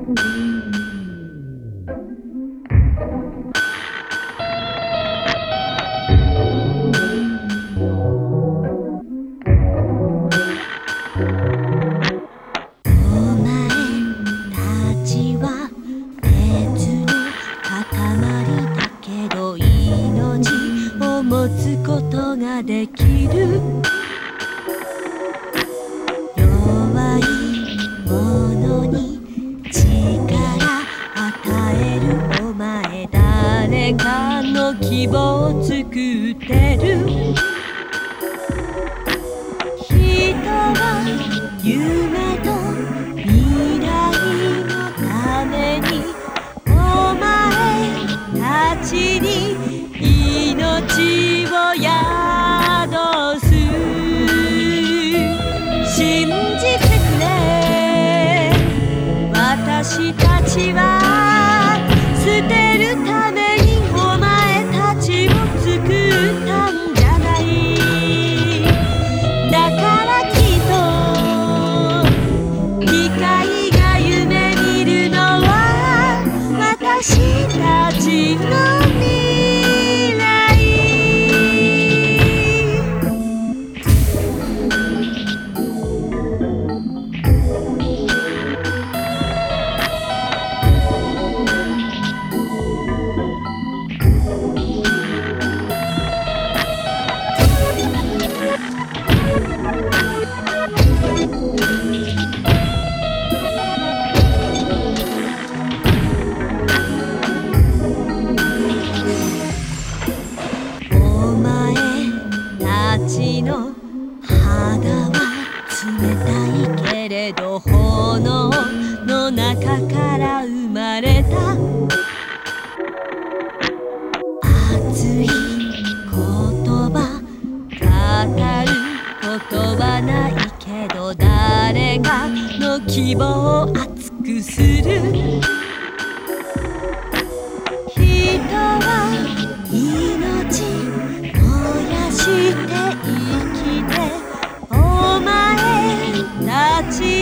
持つことができる弱い者に力与えるお前誰かの希望を作ってる人は夢と未来のためにお前たちに命を宿す信じてくれ私たちは捨てるためにお前たちを作ったんじゃないだからきっと機械が夢見るのは私たちの未来の肌は冷たいけれど炎の中から生まれた熱い言葉語ることはないけど誰かの希望を熱くする人は命燃やして生きてお前たち